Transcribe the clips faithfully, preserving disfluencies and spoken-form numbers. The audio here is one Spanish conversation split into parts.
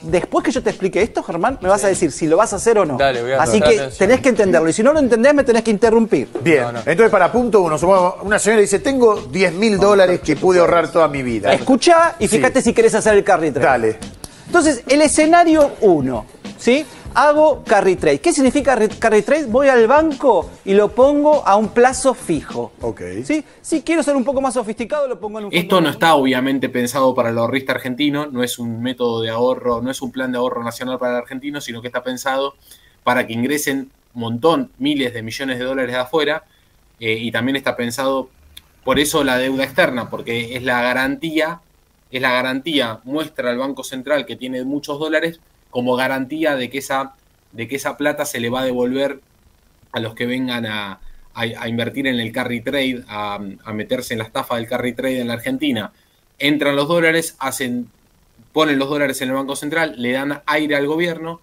después que yo te explique esto, Germán, me vas sí. a decir si lo vas a hacer o no. Dale, voy a Así que atención. tenés que entenderlo. Y si no lo entendés, me tenés que interrumpir. Bien, no, no. Entonces para punto uno, una señora dice, tengo diez mil dólares que pude ahorrar toda mi vida. Escuchá y fíjate sí. si querés hacer el carry trade. Dale. Entonces, el escenario uno, ¿sí? Hago carry trade. ¿Qué significa carry trade? Voy al banco y lo pongo a un plazo fijo. Ok. ¿Sí? Si quiero ser un poco más sofisticado, lo pongo en un... Esto no está obviamente pensado para el ahorrista argentino, no es un método de ahorro, no es un plan de ahorro nacional para el argentino, sino que está pensado para que ingresen un montón, miles de millones de dólares de afuera, eh, y también está pensado, por eso la deuda externa, porque es la garantía, es la garantía, muestra al Banco Central que tiene muchos dólares, como garantía de que esa, de que esa plata se le va a devolver a los que vengan a, a, a invertir en el carry trade, a, a meterse en la estafa del carry trade en la Argentina. Entran los dólares, hacen, ponen los dólares en el Banco Central, le dan aire al gobierno,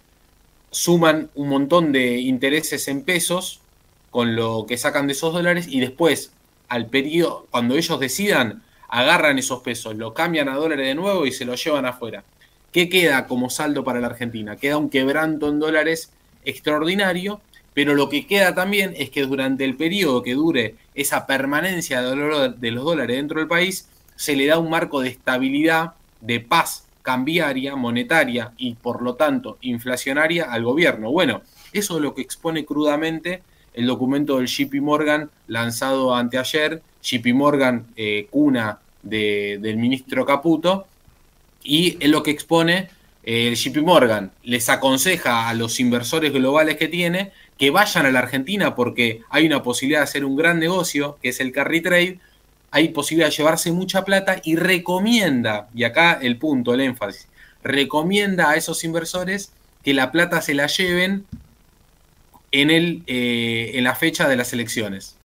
suman un montón de intereses en pesos con lo que sacan de esos dólares y después, al periodo, cuando ellos decidan, agarran esos pesos, lo cambian a dólares de nuevo y se los llevan afuera. ¿Qué queda como saldo para la Argentina? Queda un quebranto en dólares extraordinario, pero lo que queda también es que durante el periodo que dure esa permanencia de los dólares dentro del país, se le da un marco de estabilidad, de paz cambiaria, monetaria y por lo tanto inflacionaria al gobierno. Bueno, eso es lo que expone crudamente el documento del J P Morgan lanzado anteayer, J P Morgan, eh, cuna de, del ministro Caputo, y es lo que expone eh, el J P Morgan. Les aconseja a los inversores globales que tiene que vayan a la Argentina porque hay una posibilidad de hacer un gran negocio, que es el carry trade, hay posibilidad de llevarse mucha plata y recomienda, y acá el punto, el énfasis, recomienda a esos inversores que la plata se la lleven en, el, eh, en la fecha de las elecciones.